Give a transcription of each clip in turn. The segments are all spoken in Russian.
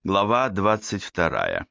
Глава 22.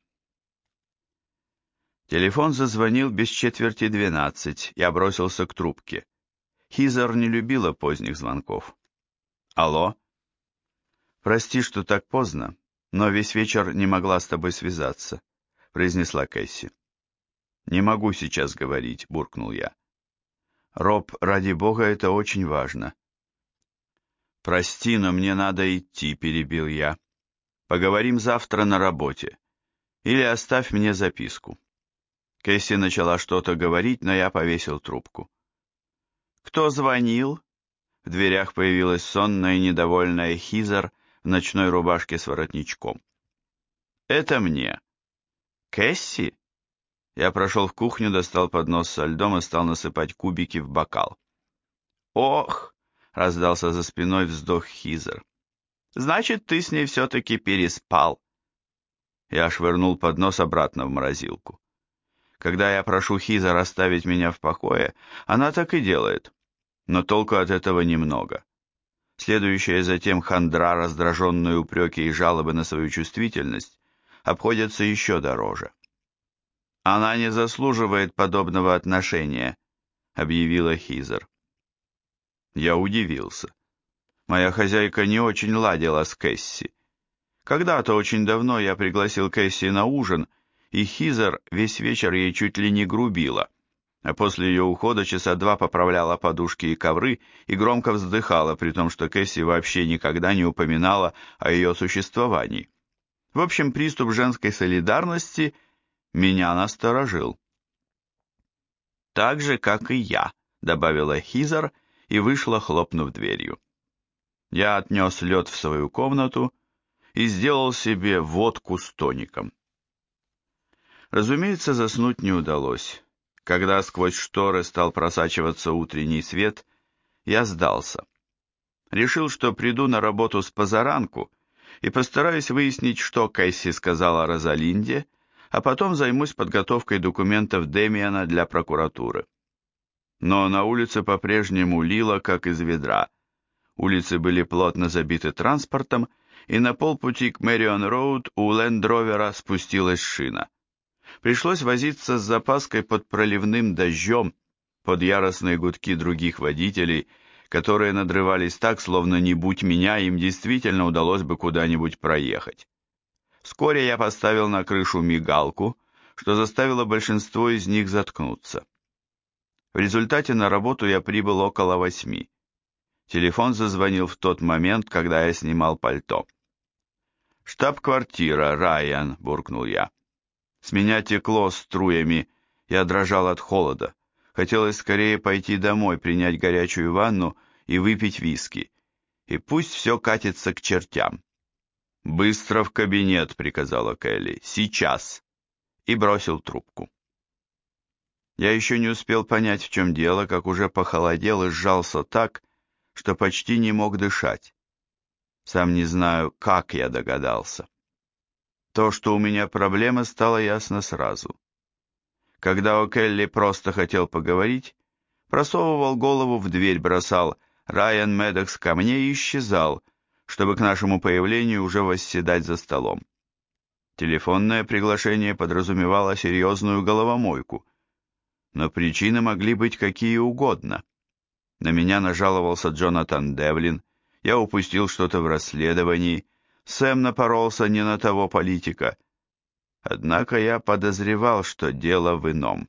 Телефон зазвонил без четверти 12. Я бросился к трубке. Хизер не любила поздних звонков. Алло? Прости, что так поздно, но весь вечер не могла с тобой связаться, произнесла Кэсси. Не могу сейчас говорить, буркнул я. Роб, ради бога, это очень важно. Прости, но мне надо идти, перебил я. Поговорим завтра на работе. Или оставь мне записку. Кэсси начала что-то говорить, но я повесил трубку. «Кто звонил?» В дверях появилась сонная и недовольная Хизер в ночной рубашке с воротничком. «Это мне». «Кэсси?» Я прошел в кухню, достал поднос со льдом и стал насыпать кубики в бокал. «Ох!» — раздался за спиной вздох Хизер. «Значит, ты с ней все-таки переспал». Я швырнул поднос обратно в морозилку. Когда я прошу Хизер оставить меня в покое, она так и делает. Но толку от этого немного. Следующая затем хандра, раздраженные упреки и жалобы на свою чувствительность обходятся еще дороже. «Она не заслуживает подобного отношения», — объявила Хизер. Я удивился. Моя хозяйка не очень ладила с Кэсси. Когда-то очень давно я пригласил Кэсси на ужин, и Хизер весь вечер ей чуть ли не грубила, а после ее ухода часа два поправляла подушки и ковры и громко вздыхала, при том, что Кэсси вообще никогда не упоминала о ее существовании. В общем, приступ женской солидарности меня насторожил. «Так же, как и я», — добавила Хизер и вышла, хлопнув дверью. Я отнес лед в свою комнату и сделал себе водку с тоником. Разумеется, заснуть не удалось. Когда сквозь шторы стал просачиваться утренний свет, я сдался. Решил, что приду на работу с позаранку и постараюсь выяснить, что Кэсси сказала Розалинде, а потом займусь подготовкой документов Демиана для прокуратуры. Но на улице по-прежнему лило, как из ведра. Улицы были плотно забиты транспортом, и на полпути к Мэрион-Роуд у Лэнд-Ровера спустилась шина. Пришлось возиться с запаской под проливным дождем, под яростные гудки других водителей, которые надрывались так, словно не будь меня, им действительно удалось бы куда-нибудь проехать. Вскоре я поставил на крышу мигалку, что заставило большинство из них заткнуться. В результате на работу я прибыл около 8. Телефон зазвонил в тот момент, когда я снимал пальто. «Штаб-квартира, Райан», — буркнул я. С меня текло струями, я дрожал от холода. Хотелось скорее пойти домой, принять горячую ванну и выпить виски. И пусть все катится к чертям. «Быстро в кабинет», — приказала Келли. «Сейчас!» И бросил трубку. Я еще не успел понять, в чем дело, как уже похолодел и сжался так, что почти не мог дышать. Сам не знаю, как я догадался. То, что у меня проблемы, стало ясно сразу. Когда О'Келли просто хотел поговорить, просовывал голову в дверь, бросал «Райан Медекс ко мне» и исчезал, чтобы к нашему появлению уже восседать за столом. Телефонное приглашение подразумевало серьезную головомойку, но причины могли быть какие угодно. На меня нажаловался Джонатан Девлин, я упустил что-то в расследовании, Сэм напоролся не на того политика. Однако я подозревал, что дело в ином.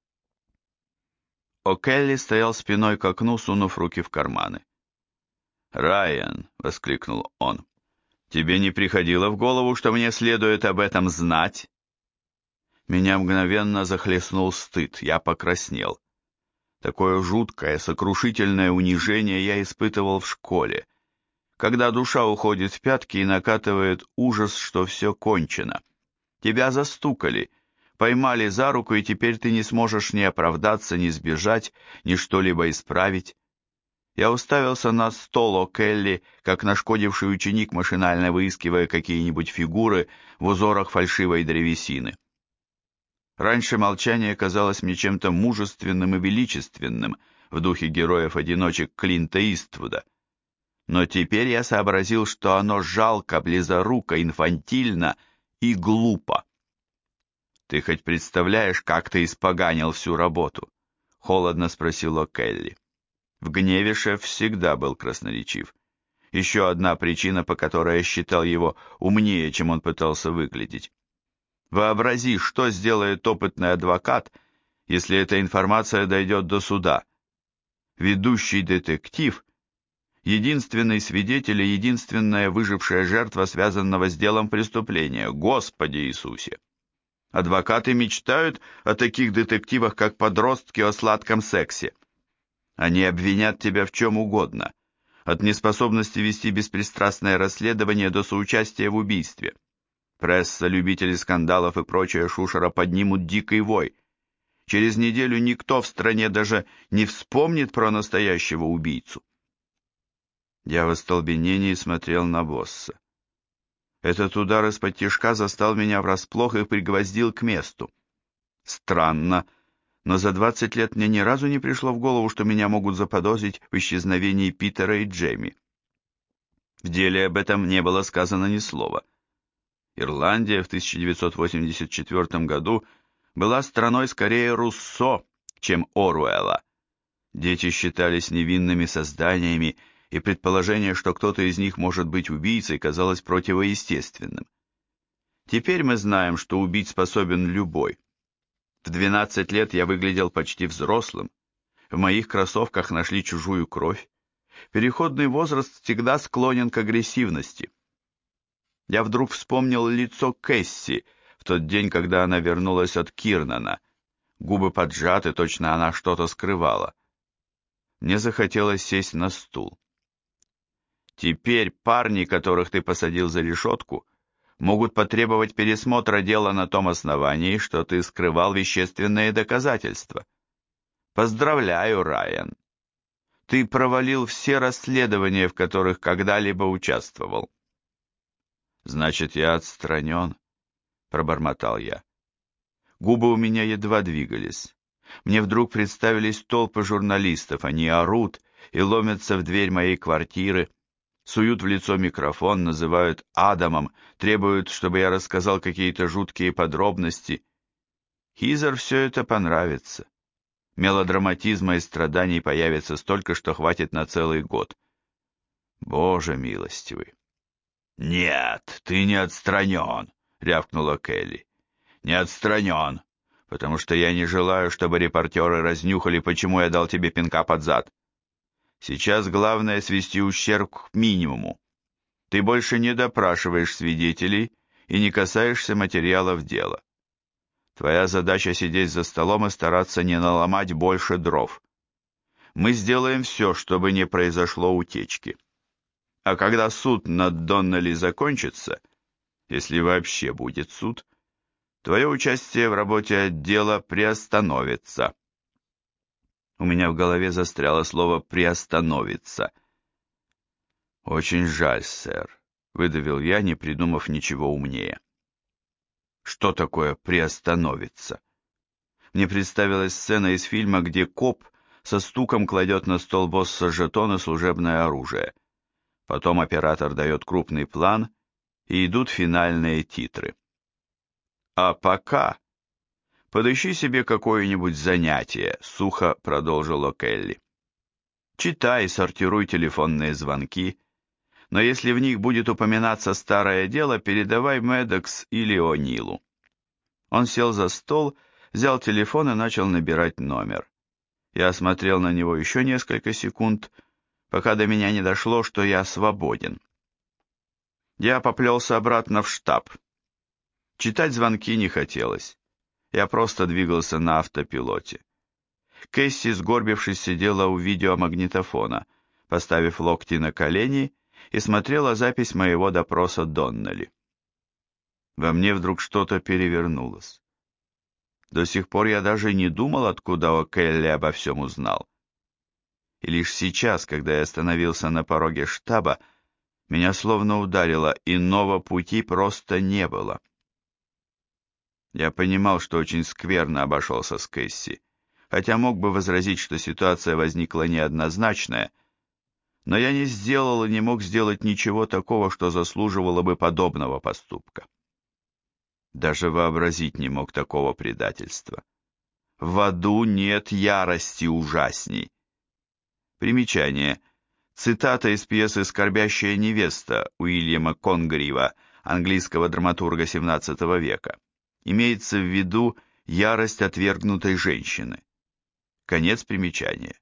О'Келли стоял спиной к окну, сунув руки в карманы. «Райан», — воскликнул он, — «тебе не приходило в голову, что мне следует об этом знать?» Меня мгновенно захлестнул стыд, я покраснел. Такое жуткое, сокрушительное унижение я испытывал в школе, когда душа уходит в пятки и накатывает ужас, что все кончено. Тебя застукали, поймали за руку, и теперь ты не сможешь ни оправдаться, ни сбежать, ни что-либо исправить. Я уставился на стол О'Келли, как нашкодивший ученик, машинально выискивая какие-нибудь фигуры в узорах фальшивой древесины. Раньше молчание казалось мне чем-то мужественным и величественным в духе героев-одиночек Клинта Иствуда. Но теперь я сообразил, что оно жалко, близоруко, инфантильно и глупо. «Ты хоть представляешь, как ты испоганил всю работу?» — холодно спросила Келли. В гневе шеф всегда был красноречив. Еще одна причина, по которой я считал его умнее, чем он пытался выглядеть. Вообрази, что сделает опытный адвокат, если эта информация дойдет до суда. Ведущий детектив, единственный свидетель и единственная выжившая жертва связанного с делом преступления. Господи Иисусе! Адвокаты мечтают о таких детективах, как подростки о сладком сексе. Они обвинят тебя в чем угодно, от неспособности вести беспристрастное расследование до соучастия в убийстве. Пресса, любители скандалов и прочая шушера поднимут дикий вой. Через неделю никто в стране даже не вспомнит про настоящего убийцу. Я в остолбенении смотрел на босса. Этот удар из-под тишка застал меня врасплох и пригвоздил к месту. Странно, но за 20 лет мне ни разу не пришло в голову, что меня могут заподозрить в исчезновении Питера и Джейми. В деле об этом не было сказано ни слова. Ирландия в 1984 году была страной скорее Руссо, чем Оруэлла. Дети считались невинными созданиями, и предположение, что кто-то из них может быть убийцей, казалось противоестественным. Теперь мы знаем, что убить способен любой. В 12 лет я выглядел почти взрослым. В моих кроссовках нашли чужую кровь. Переходный возраст всегда склонен к агрессивности. Я вдруг вспомнил лицо Кэсси в тот день, когда она вернулась от Кирнана. Губы поджаты, точно она что-то скрывала. Мне захотелось сесть на стул. Теперь парни, которых ты посадил за решетку, могут потребовать пересмотра дела на том основании, что ты скрывал вещественные доказательства. Поздравляю, Райан. Ты провалил все расследования, в которых когда-либо участвовал. Значит, я отстранен, пробормотал я. Губы у меня едва двигались. Мне вдруг представились толпы журналистов, они орут и ломятся в дверь моей квартиры, суют в лицо микрофон, называют Адамом, требуют, чтобы я рассказал какие-то жуткие подробности. Хизер все это понравится. Мелодраматизма и страданий появится столько, что хватит на целый год. Боже милостивый. «Нет, ты не отстранен», — рявкнула Келли. «Не отстранен, потому что я не желаю, чтобы репортеры разнюхали, почему я дал тебе пинка под зад. Сейчас главное свести ущерб к минимуму. Ты больше не допрашиваешь свидетелей и не касаешься материалов дела. Твоя задача сидеть за столом и стараться не наломать больше дров. Мы сделаем все, чтобы не произошло утечки. А когда суд над Доннелли закончится, если вообще будет суд, твое участие в работе отдела приостановится». У меня в голове застряло слово «приостановится». «Очень жаль, сэр», — выдавил я, не придумав ничего умнее. «Что такое приостановится?» Мне представилась сцена из фильма, где коп со стуком кладет на стол босса жетон и служебное оружие. Потом оператор дает крупный план, и идут финальные титры. «А пока подыщи себе какое-нибудь занятие», — сухо продолжила Келли. «Читай, сортируй телефонные звонки, но если в них будет упоминаться старое дело, передавай Медокс или О'Нилу». Он сел за стол, взял телефон и начал набирать номер. Я смотрел на него еще несколько секунд, пока до меня не дошло, что я свободен. Я поплелся обратно в штаб. Читать звонки не хотелось. Я просто двигался на автопилоте. Кэсси, сгорбившись, сидела у видеомагнитофона, поставив локти на колени, и смотрела запись моего допроса Доннелли. Во мне вдруг что-то перевернулось. До сих пор я даже не думал, откуда О'Келли обо всем узнал. И лишь сейчас, когда я остановился на пороге штаба, меня словно ударило, иного пути просто не было. Я понимал, что очень скверно обошелся с Кэсси, хотя мог бы возразить, что ситуация возникла неоднозначная, но я не сделал и не мог сделать ничего такого, что заслуживало бы подобного поступка. Даже вообразить не мог такого предательства. В аду нет ярости ужасней. Примечание. Цитата из пьесы «Скорбящая невеста» Уильяма Конгрива, английского драматурга XVII века. Имеется в виду ярость отвергнутой женщины. Конец примечания.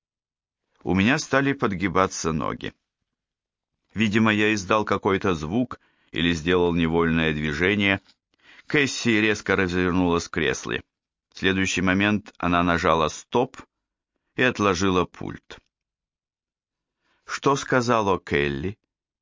У меня стали подгибаться ноги. Видимо, я издал какой-то звук или сделал невольное движение. Кэсси резко развернулась в кресле. В следующий момент она нажала «стоп» и отложила пульт. Что сказала Келли?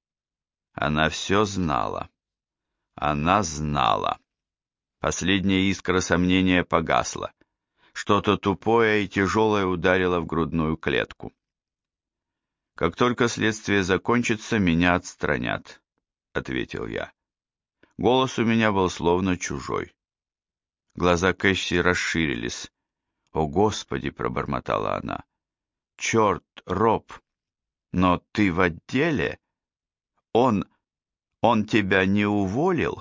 Она все знала. Она знала. Последняя искра сомнения погасла. Что-то тупое и тяжелое ударило в грудную клетку. «Как только следствие закончится, меня отстранят», — ответил я. Голос у меня был словно чужой. Глаза Кэсси расширились. «О, Господи!» — пробормотала она. «Черт, Роб! Но ты в отделе? Он тебя не уволил?»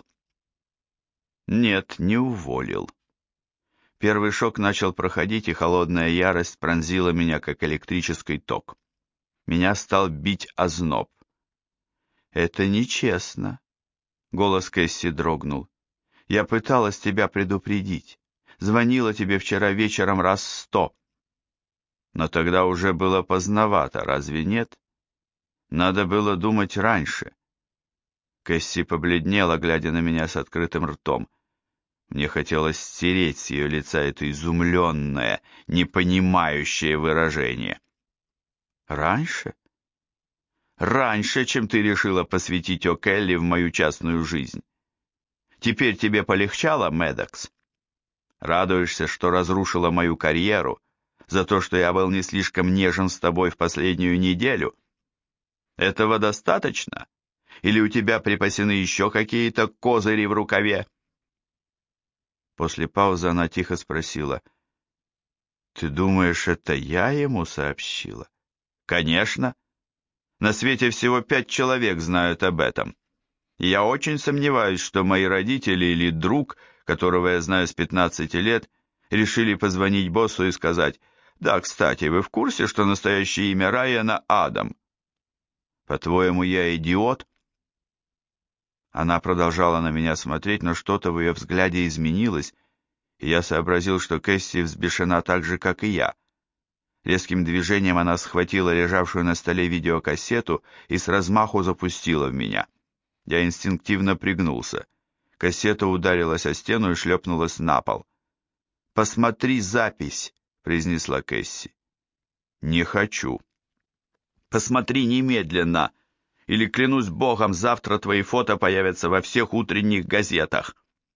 «Нет, не уволил». Первый шок начал проходить, и холодная ярость пронзила меня, как электрический ток. Меня стал бить озноб. «Это нечестно», — голос Кэсси дрогнул. «Я пыталась тебя предупредить. Звонила тебе вчера вечером раз 100. Но тогда уже было поздновато, разве нет? Надо было думать раньше». Кэсси побледнела, глядя на меня с открытым ртом. Мне хотелось стереть с ее лица это изумленное, непонимающее выражение. «Раньше?» «Раньше, чем ты решила посвятить О'Келли в мою частную жизнь. Теперь тебе полегчало, Мэддокс? Радуешься, что разрушила мою карьеру, за то, что я был не слишком нежен с тобой в последнюю неделю? Этого достаточно? Или у тебя припасены еще какие-то козыри в рукаве?» После паузы она тихо спросила: «Ты думаешь, это я ему сообщила?» «Конечно. На свете всего 5 человек знают об этом. И я очень сомневаюсь, что мои родители или друг, которого я знаю с 15 лет, решили позвонить боссу и сказать: «Да, кстати, вы в курсе, что настоящее имя Райана Адам? По-твоему, я идиот?» Она продолжала на меня смотреть, но что-то в ее взгляде изменилось, и я сообразил, что Кэсси взбешена так же, как и я. Резким движением она схватила лежавшую на столе видеокассету и с размаху запустила в меня. Я инстинктивно пригнулся. Кассета ударилась о стену и шлепнулась на пол. «Посмотри запись», — произнесла Кэсси. «Не хочу». «Посмотри немедленно, или, клянусь Богом, завтра твои фото появятся во всех утренних газетах».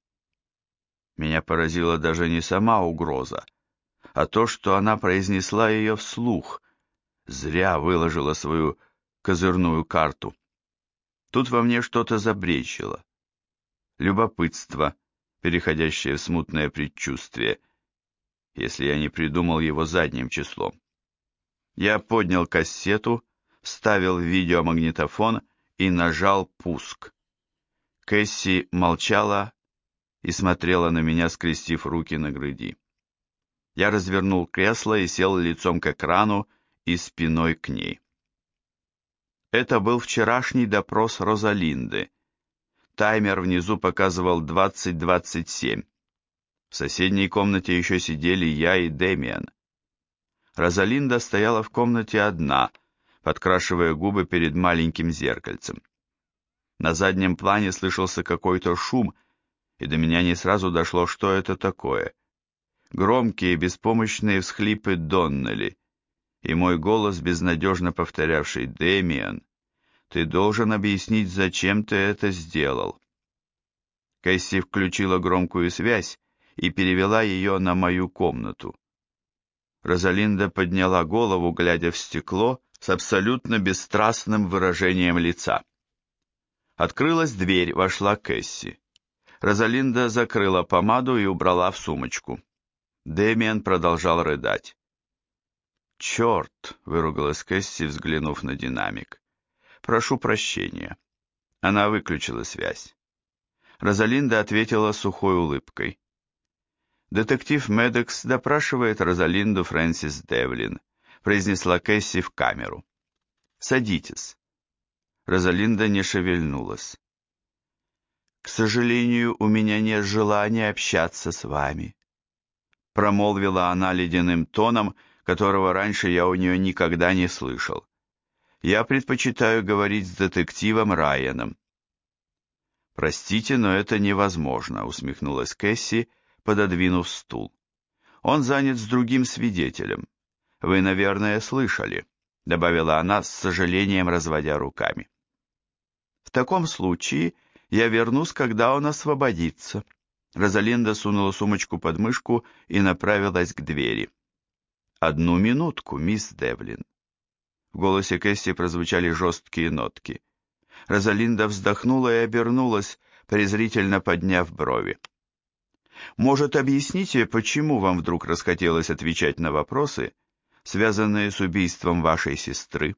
Меня поразила даже не сама угроза, а то, что она произнесла ее вслух. Зря выложила свою козырную карту. Тут во мне что-то забречило. Любопытство, переходящее в смутное предчувствие, если я не придумал его задним числом. Я поднял кассету, вставил в видеомагнитофон и нажал пуск. Кэсси молчала и смотрела на меня, скрестив руки на груди. Я развернул кресло и сел лицом к экрану и спиной к ней. Это был вчерашний допрос Розалинды. Таймер внизу показывал 20:27. В соседней комнате еще сидели я и Дэмиан. Розалинда стояла в комнате одна, подкрашивая губы перед маленьким зеркальцем. На заднем плане слышался какой-то шум, и до меня не сразу дошло, что это такое. Громкие, беспомощные всхлипы Доннелли, и мой голос, безнадежно повторявший: «Дэмиан, ты должен объяснить, зачем ты это сделал». Кэсси включила громкую связь и перевела ее на мою комнату. Розалинда подняла голову, глядя в стекло, с абсолютно бесстрастным выражением лица. Открылась дверь, вошла Кэсси. Розалинда закрыла помаду и убрала в сумочку. Дэмиан продолжал рыдать. «Черт!» — выругалась Кэсси, взглянув на динамик. «Прошу прощения». Она выключила связь. Розалинда ответила сухой улыбкой. «Детектив Медекс допрашивает Розалинду Фрэнсис Девлин», произнесла Кэсси в камеру. «Садитесь». Розалинда не шевельнулась. «К сожалению, у меня нет желания общаться с вами», промолвила она ледяным тоном, которого раньше я у нее никогда не слышал. «Я предпочитаю говорить с детективом Райаном». «Простите, но это невозможно», усмехнулась Кэсси, пододвинув стул. «Он занят с другим свидетелем. Вы, наверное, слышали», добавила она с сожалением, разводя руками. «В таком случае я вернусь, когда он освободится». Розалинда сунула сумочку под мышку и направилась к двери. «Одну минутку, мисс Девлин». В голосе Кэсси прозвучали жесткие нотки. Розалинда вздохнула и обернулась, презрительно подняв брови. «Может, объясните, почему вам вдруг расхотелось отвечать на вопросы, связанные с убийством вашей сестры?»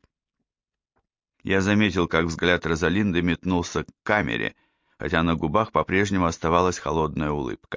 Я заметил, как взгляд Розалинды метнулся к камере, хотя на губах по-прежнему оставалась холодная улыбка.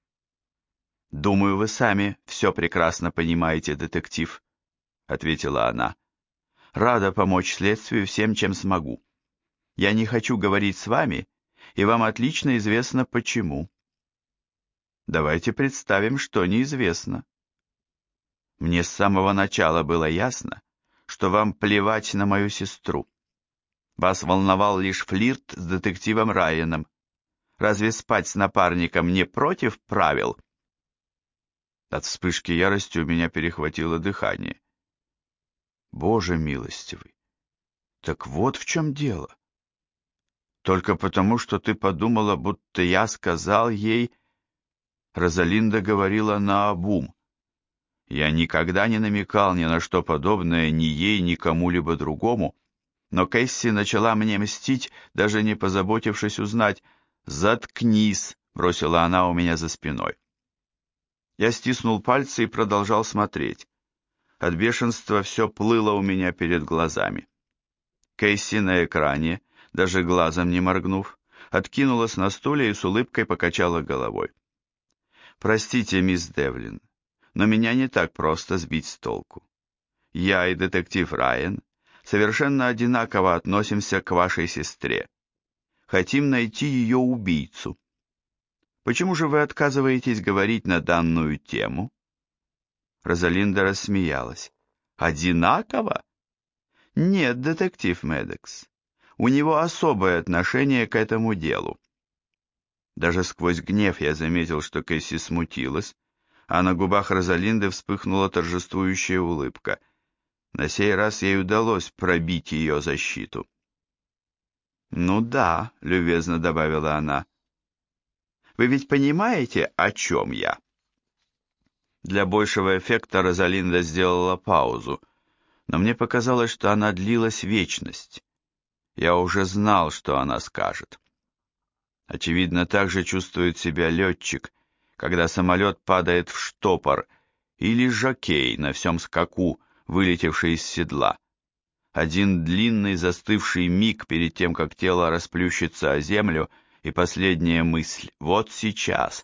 «Думаю, вы сами все прекрасно понимаете, детектив», — ответила она. «Рада помочь следствию всем, чем смогу. Я не хочу говорить с вами, и вам отлично известно, почему». «Давайте представим, что неизвестно». «Мне с самого начала было ясно, что вам плевать на мою сестру. Вас волновал лишь флирт с детективом Райаном. Разве спать с напарником не против правил?» От вспышки ярости у меня перехватило дыхание. «Боже милостивый! Так вот в чем дело. Только потому, что ты подумала, будто я сказал ей...» Розалинда говорила наобум. Я никогда не намекал ни на что подобное ни ей, ни кому-либо другому, но Кэсси начала мне мстить, даже не позаботившись узнать. «Заткнись!» — бросила она у меня за спиной. Я стиснул пальцы и продолжал смотреть. От бешенства все плыло у меня перед глазами. Кэсси на экране, даже глазом не моргнув, откинулась на стуле и с улыбкой покачала головой. «Простите, мисс Девлин, но меня не так просто сбить с толку. Я и детектив Райан совершенно одинаково относимся к вашей сестре. Хотим найти ее убийцу. Почему же вы отказываетесь говорить на данную тему?» Розалинда рассмеялась. «Одинаково? Нет, детектив Медекс. У него особое отношение к этому делу». Даже сквозь гнев я заметил, что Кэсси смутилась, а на губах Розалинды вспыхнула торжествующая улыбка. На сей раз ей удалось пробить ее защиту. «Ну да», — любезно добавила она. «Вы ведь понимаете, о чем я?» Для большего эффекта Розалинда сделала паузу, но мне показалось, что она длилась вечность. Я уже знал, что она скажет. Очевидно, так же чувствует себя летчик, когда самолет падает в штопор, или жокей на всем скаку, вылетевший из седла. Один длинный застывший миг перед тем, как тело расплющится о землю, и последняя мысль — вот сейчас.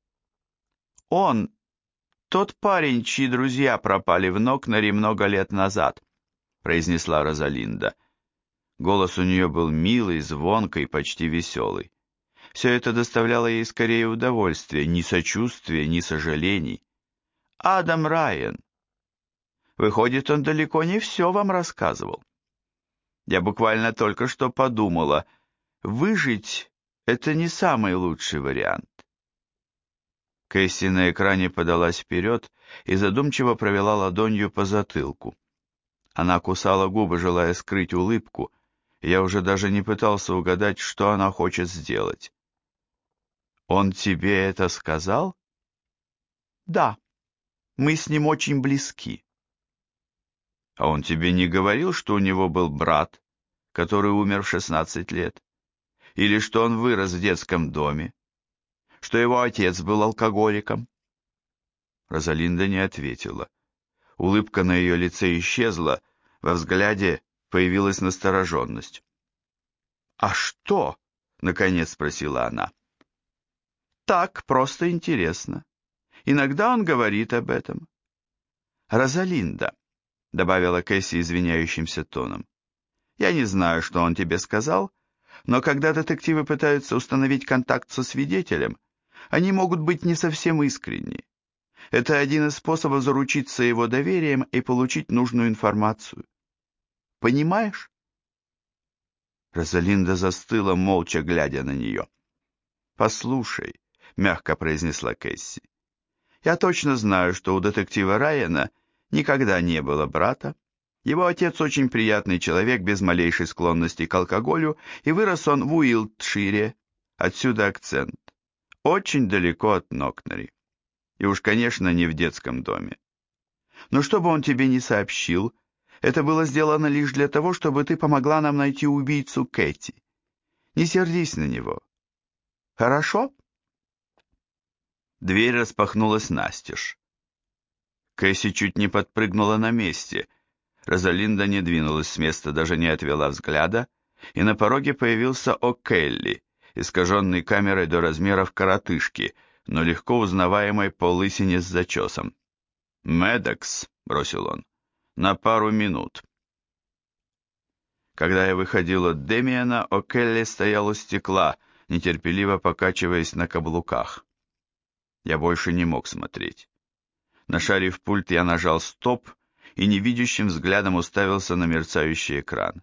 «Он, тот парень, чьи друзья пропали в Нокнере много лет назад», произнесла Розалинда. Голос у нее был милый, звонкий, почти веселый. Все это доставляло ей скорее удовольствие, ни сочувствия, ни сожалений. «Адам Райан. Выходит, он далеко не все вам рассказывал. Я буквально только что подумала, выжить — это не самый лучший вариант». Кэсси на экране подалась вперед и задумчиво провела ладонью по затылку. Она кусала губы, желая скрыть улыбку, и я уже даже не пытался угадать, что она хочет сделать. «Он тебе это сказал?» «Да, мы с ним очень близки». «А он тебе не говорил, что у него был брат, который умер в 16 лет? Или что он вырос в детском доме? Что его отец был алкоголиком?» Розалинда не ответила. Улыбка на ее лице исчезла, во взгляде появилась настороженность. «А что?» — наконец спросила она. «Так, просто интересно. Иногда он говорит об этом». «Розалинда», — добавила Кэсси извиняющимся тоном, — «я не знаю, что он тебе сказал, но когда детективы пытаются установить контакт со свидетелем, они могут быть не совсем искренни. Это один из способов заручиться его доверием и получить нужную информацию. Понимаешь?» Розалинда застыла, молча глядя на нее. «Послушай», — мягко произнесла Кэсси, — «я точно знаю, что у детектива Райана никогда не было брата. Его отец очень приятный человек, без малейшей склонности к алкоголю, и вырос он в Уилтшире, отсюда акцент, очень далеко от Нокнери. И уж, конечно, не в детском доме. Но что бы он тебе ни сообщил, это было сделано лишь для того, чтобы ты помогла нам найти убийцу Кэти. Не сердись на него. Хорошо?» Дверь распахнулась настежь. Кэсси чуть не подпрыгнула на месте. Розалинда не двинулась с места, даже не отвела взгляда, и на пороге появился О'Келли, искаженный камерой до размеров коротышки, но легко узнаваемой по лысине с зачесом. «Медекс», — бросил он, — «на пару минут». Когда я выходил от Демиана, О'Келли стоял у стекла, нетерпеливо покачиваясь на каблуках. Я больше не мог смотреть. Нашарив пульт, я нажал «Стоп» и невидящим взглядом уставился на мерцающий экран.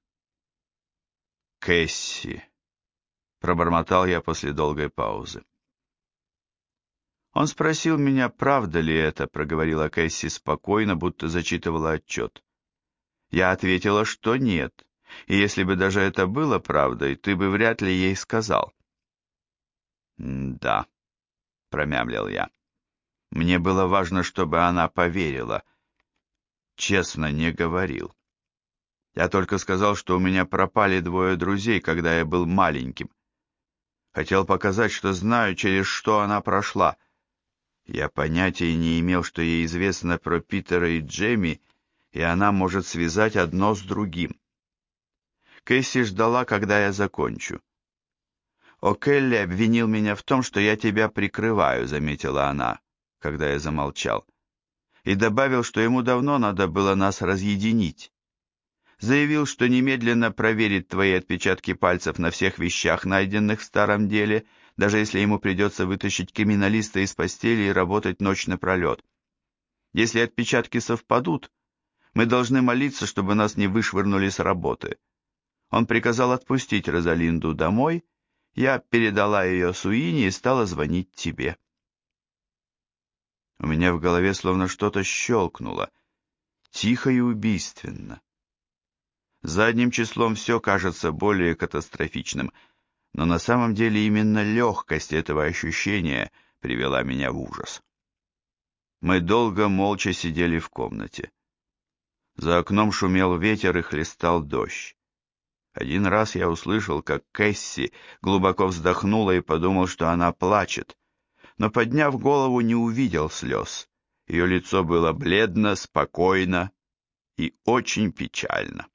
«Кэсси», — пробормотал я после долгой паузы. «Он спросил меня, правда ли это», — проговорила Кэсси спокойно, будто зачитывала отчет. Я ответила, что нет, и если бы даже это было правдой, ты бы вряд ли ей сказал. «Да», — промямлил я. Мне было важно, чтобы она поверила. Честно, не говорил. Я только сказал, что у меня пропали 2 друзей, когда я был маленьким. Хотел показать, что знаю, через что она прошла. Я понятия не имел, что ей известно про Питера и Джейми, и она может связать одно с другим. Кэсси ждала, когда я закончу. «О'Келли обвинил меня в том, что я тебя прикрываю», — заметила она, когда я замолчал, и добавил, что ему давно надо было нас разъединить. Заявил, что немедленно проверит твои отпечатки пальцев на всех вещах, найденных в старом деле, даже если ему придется вытащить криминалиста из постели и работать ночь напролет. Если отпечатки совпадут, мы должны молиться, чтобы нас не вышвырнули с работы. Он приказал отпустить Розалинду домой, я передала ее Суини и стала звонить тебе. У меня в голове словно что-то щелкнуло, тихо и убийственно. Задним числом все кажется более катастрофичным, но на самом деле именно легкость этого ощущения привела меня в ужас. Мы долго молча сидели в комнате. За окном шумел ветер и хлестал дождь. Один раз я услышал, как Кэсси глубоко вздохнула и подумал, что она плачет, но, подняв голову, не увидел слез. Ее лицо было бледно, спокойно и очень печально.